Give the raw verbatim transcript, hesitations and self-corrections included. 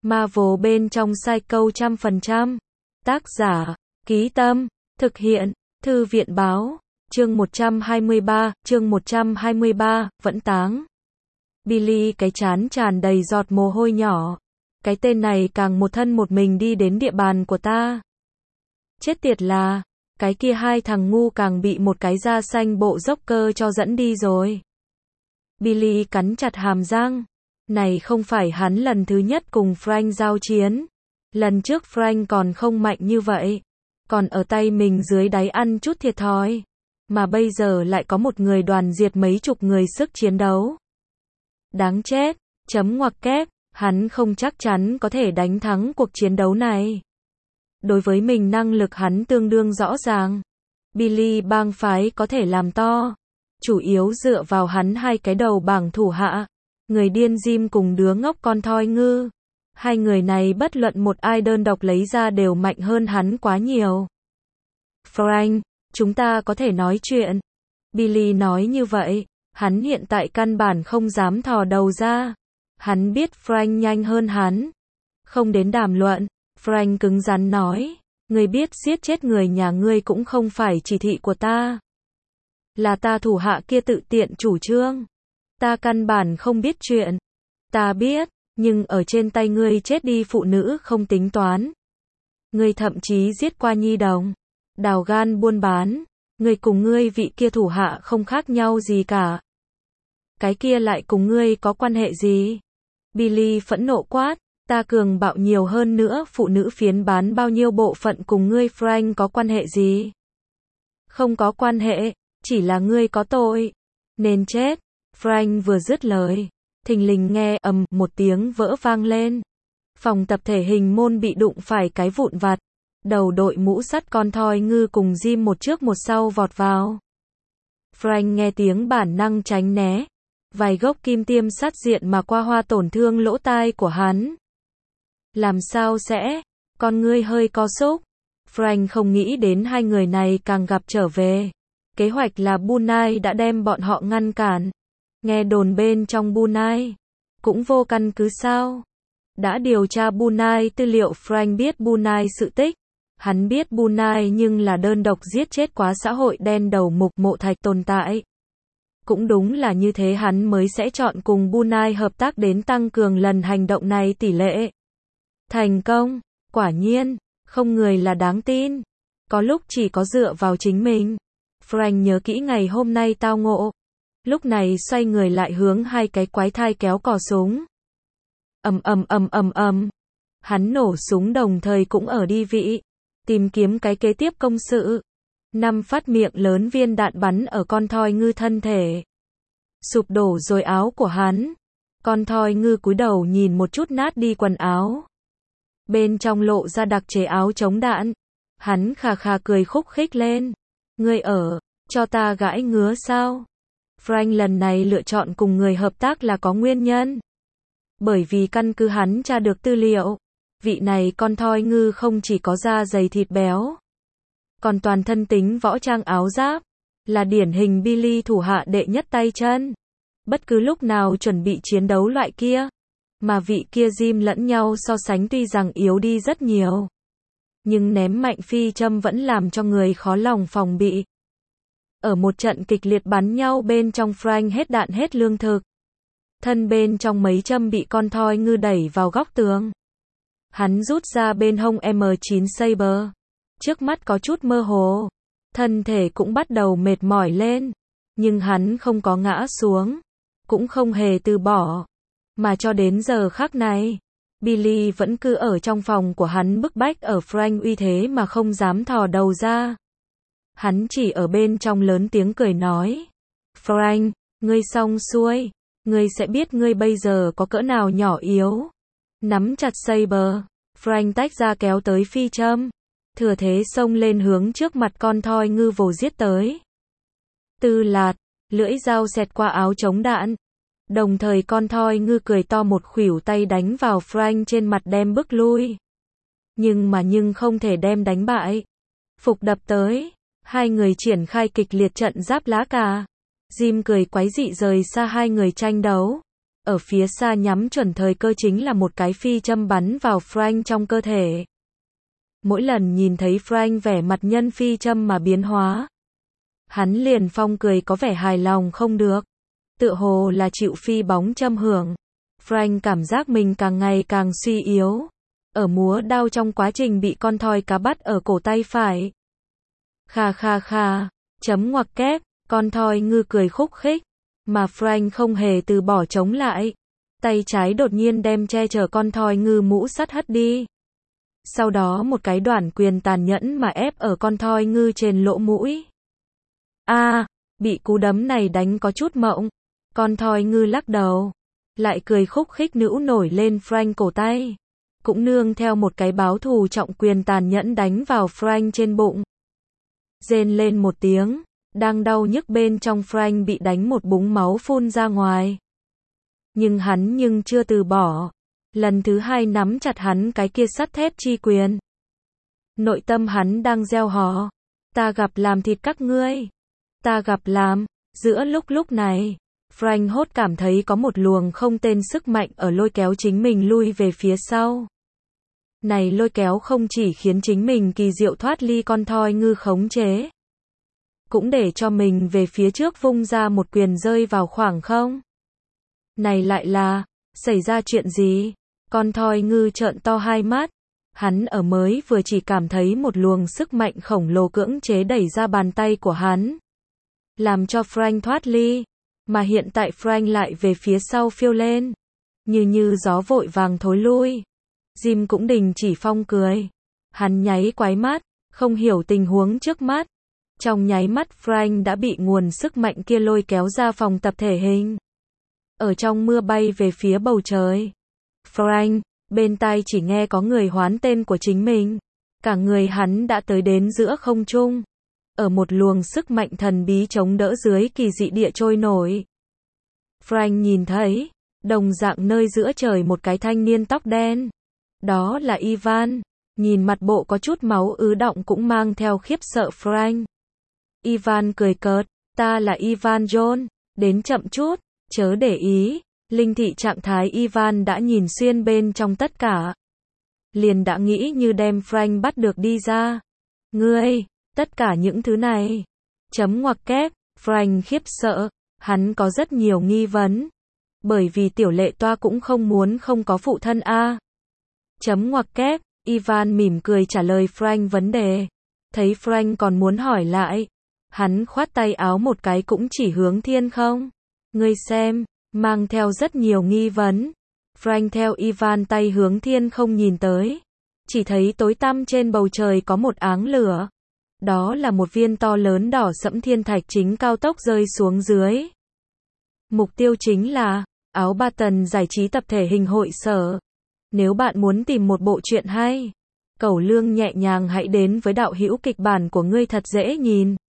Marvel bên trong Psycho trăm phần trăm. Tác giả, Ký Tâm, thực hiện, Thư viện báo, chương một trăm hai mươi ba, chương một trăm hai mươi ba, vẫn táng. Billy cái chán tràn đầy giọt mồ hôi nhỏ. Cái tên này càng một thân một mình đi đến địa bàn của ta. Chết tiệt là, cái kia hai thằng ngu càng bị một cái da xanh bộ dốc cơ cho dẫn đi rồi. Billy cắn chặt hàm răng. Này không phải hắn lần thứ nhất cùng Frank giao chiến. Lần trước Frank còn không mạnh như vậy. Còn ở tay mình dưới đáy ăn chút thiệt thòi. Mà bây giờ lại có một người đoàn diệt mấy chục người sức chiến đấu. Đáng chết, chấm ngoặc kép, hắn không chắc chắn có thể đánh thắng cuộc chiến đấu này. Đối với mình năng lực hắn tương đương rõ ràng. Billy bang phái có thể làm to. Chủ yếu dựa vào hắn hai cái đầu bảng thủ hạ. Người điên Jim cùng đứa ngốc con thoi ngư. Hai người này bất luận một ai đơn độc lấy ra đều mạnh hơn hắn quá nhiều. Frank, chúng ta có thể nói chuyện. Billy nói như vậy, hắn hiện tại căn bản không dám thò đầu ra. Hắn biết Frank nhanh hơn hắn. Không đến đàm luận, Frank cứng rắn nói, ngươi biết giết chết người nhà ngươi cũng không phải chỉ thị của ta. Là ta thủ hạ kia tự tiện chủ trương. Ta căn bản không biết chuyện. Ta biết, nhưng ở trên tay ngươi chết đi phụ nữ không tính toán. Ngươi thậm chí giết qua nhi đồng. Đào gan buôn bán. Ngươi cùng ngươi vị kia thủ hạ không khác nhau gì cả. Cái kia lại cùng ngươi có quan hệ gì? Billy phẫn nộ quát. Ta cường bạo nhiều hơn nữa, phụ nữ phiến bán bao nhiêu bộ phận cùng ngươi Frank có quan hệ gì? Không có quan hệ, chỉ là ngươi có tội. Nên chết. Frank vừa dứt lời, thình lình nghe ầm một tiếng vỡ vang lên. Phòng tập thể hình môn bị đụng phải cái vụn vặt. Đầu đội mũ sắt con thoi ngư cùng Jim một trước một sau vọt vào. Frank nghe tiếng bản năng tránh né. Vài gốc kim tiêm sắt diện mà qua hoa tổn thương lỗ tai của hắn. Làm sao sẽ? Con ngươi hơi co xúc. Frank không nghĩ đến hai người này càng gặp trở về. Kế hoạch là Bunai đã đem bọn họ ngăn cản. Nghe đồn bên trong Bunai. Cũng vô căn cứ sao? Đã điều tra Bunai tư liệu. Frank biết Bunai sự tích. Hắn biết Bunai nhưng là đơn độc giết chết quá xã hội đen đầu mục mộ thạch tồn tại. Cũng đúng là như thế hắn mới sẽ chọn cùng Bunai hợp tác đến tăng cường lần hành động này tỷ lệ. Thành công, quả nhiên, không người là đáng tin. Có lúc chỉ có dựa vào chính mình. Frank nhớ kỹ ngày hôm nay tao ngộ. Lúc này xoay người lại hướng hai cái quái thai kéo cò súng. Ầm ầm ầm ầm ầm. Hắn nổ súng đồng thời cũng ở đi vị. Tìm kiếm cái kế tiếp công sự. Năm phát miệng lớn viên đạn bắn ở con thoi ngư thân thể. Sụp đổ rồi áo của hắn. Con thoi ngư cúi đầu nhìn một chút nát đi quần áo. Bên trong lộ ra đặc chế áo chống đạn. Hắn khà khà cười khúc khích lên. Ngươi ở, cho ta gãi ngứa sao? Frank lần này lựa chọn cùng người hợp tác là có nguyên nhân. Bởi vì căn cứ hắn tra được tư liệu. Vị này con thoi ngư không chỉ có da dày thịt béo. Còn toàn thân tính võ trang áo giáp. Là điển hình Billy thủ hạ đệ nhất tay chân. Bất cứ lúc nào chuẩn bị chiến đấu loại kia. Mà vị kia Jim lẫn nhau so sánh tuy rằng yếu đi rất nhiều. Nhưng ném mạnh phi châm vẫn làm cho người khó lòng phòng bị. Ở một trận kịch liệt bắn nhau bên trong Frank hết đạn hết lương thực. Thân bên trong mấy châm bị con thoi ngư đẩy vào góc tường. Hắn rút ra bên hông M chín Saber. Trước mắt có chút mơ hồ. Thân thể cũng bắt đầu mệt mỏi lên. Nhưng hắn không có ngã xuống. Cũng không hề từ bỏ. Mà cho đến giờ khắc này, Billy vẫn cứ ở trong phòng của hắn bức bách ở Frank uy thế mà không dám thò đầu ra. Hắn chỉ ở bên trong lớn tiếng cười nói. Frank, ngươi xong xuôi. Ngươi sẽ biết ngươi bây giờ có cỡ nào nhỏ yếu. Nắm chặt Saber, Frank tách ra kéo tới phi châm. Thừa thế xông lên hướng trước mặt con thoi ngư vồ giết tới. Tư lạt, lưỡi dao xẹt qua áo chống đạn. Đồng thời con thoi ngư cười to một khuỷu tay đánh vào Frank trên mặt đem bước lui. Nhưng mà nhưng không thể đem đánh bại. Phục đập tới. Hai người triển khai kịch liệt trận giáp lá cà. Jim cười quái dị rời xa hai người tranh đấu. ở phía xa nhắm chuẩn thời cơ chính là một cái phi châm bắn vào Frank trong cơ thể. Mỗi lần nhìn thấy Frank vẻ mặt nhân phi châm mà biến hóa, hắn liền phong cười có vẻ hài lòng không được, tựa hồ là chịu phi bóng châm hưởng. Frank cảm giác mình càng ngày càng suy yếu, ở múa đao trong quá trình bị con thoi cá bắt ở cổ tay phải. Kha kha kha, chấm ngoặc kép, con thoi ngư cười khúc khích, mà Frank không hề từ bỏ chống lại. Tay trái đột nhiên đem che chở con thoi ngư mũ sắt hất đi. Sau đó một cái đoản quyền tàn nhẫn mà ép ở con thoi ngư trên lỗ mũi. A, à, bị cú đấm này đánh có chút mộng. Con thoi ngư lắc đầu, lại cười khúc khích nữ nổi lên Frank cổ tay. Cũng nương theo một cái báo thù trọng quyền tàn nhẫn đánh vào Frank trên bụng. Rên lên một tiếng, đang đau nhức bên trong Frank bị đánh một búng máu phun ra ngoài. Nhưng hắn nhưng chưa từ bỏ. Lần thứ hai nắm chặt hắn cái kia sắt thép chi quyền. Nội tâm hắn đang reo hò. Ta gặp làm thịt các ngươi. Ta gặp làm. Giữa lúc lúc này, Frank hốt cảm thấy có một luồng không tên sức mạnh ở lôi kéo chính mình lui về phía sau. Này lôi kéo không chỉ khiến chính mình kỳ diệu thoát ly con thoi ngư khống chế, cũng để cho mình về phía trước vung ra một quyền rơi vào khoảng không. Này lại là, xảy ra chuyện gì? Con thoi ngư trợn to hai mắt. Hắn ở mới vừa chỉ cảm thấy một luồng sức mạnh khổng lồ cưỡng chế đẩy ra bàn tay của hắn, làm cho Frank thoát ly. Mà hiện tại Frank lại về phía sau phiêu lên, như như gió vội vàng thối lui. Jim cũng đình chỉ phong cười. Hắn nháy quái mắt, không hiểu tình huống trước mắt. Trong nháy mắt Frank đã bị nguồn sức mạnh kia lôi kéo ra phòng tập thể hình. Ở trong mưa bay về phía bầu trời. Frank, bên tai chỉ nghe có người hoán tên của chính mình. Cả người hắn đã tới đến giữa không trung. Ở một luồng sức mạnh thần bí chống đỡ dưới kỳ dị địa trôi nổi. Frank nhìn thấy, đồng dạng nơi giữa trời một cái thanh niên tóc đen. Đó là Ivan, nhìn mặt bộ có chút máu ứ đọng cũng mang theo khiếp sợ Frank. Ivan cười cợt, ta là Ivan John, đến chậm chút, chớ để ý. Linh thị trạng thái Ivan đã nhìn xuyên bên trong tất cả. Liền đã nghĩ như đem Frank bắt được đi ra. Ngươi, tất cả những thứ này. Chấm ngoặc kép, Frank khiếp sợ, hắn có rất nhiều nghi vấn. Bởi vì tiểu lệ toa cũng không muốn không có phụ thân a. Chấm ngoặc kép, Ivan mỉm cười trả lời Frank vấn đề. Thấy Frank còn muốn hỏi lại. Hắn khoát tay áo một cái cũng chỉ hướng thiên không. Ngươi xem, mang theo rất nhiều nghi vấn. Frank theo Ivan tay hướng thiên không nhìn tới. Chỉ thấy tối tăm trên bầu trời có một áng lửa. Đó là một viên to lớn đỏ sẫm thiên thạch chính cao tốc rơi xuống dưới. Mục tiêu chính là Áo Ba Tần giải trí tập thể hình hội sở. Nếu bạn muốn tìm một bộ truyện hay, cẩu lương nhẹ nhàng hãy đến với đạo hữu kịch bản của ngươi thật dễ nhìn.